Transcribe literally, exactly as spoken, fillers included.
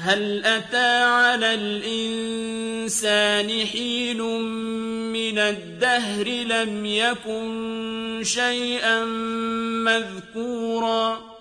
هل أتى على الإنسان حين من الدهر لم يكن شيئا مذكورا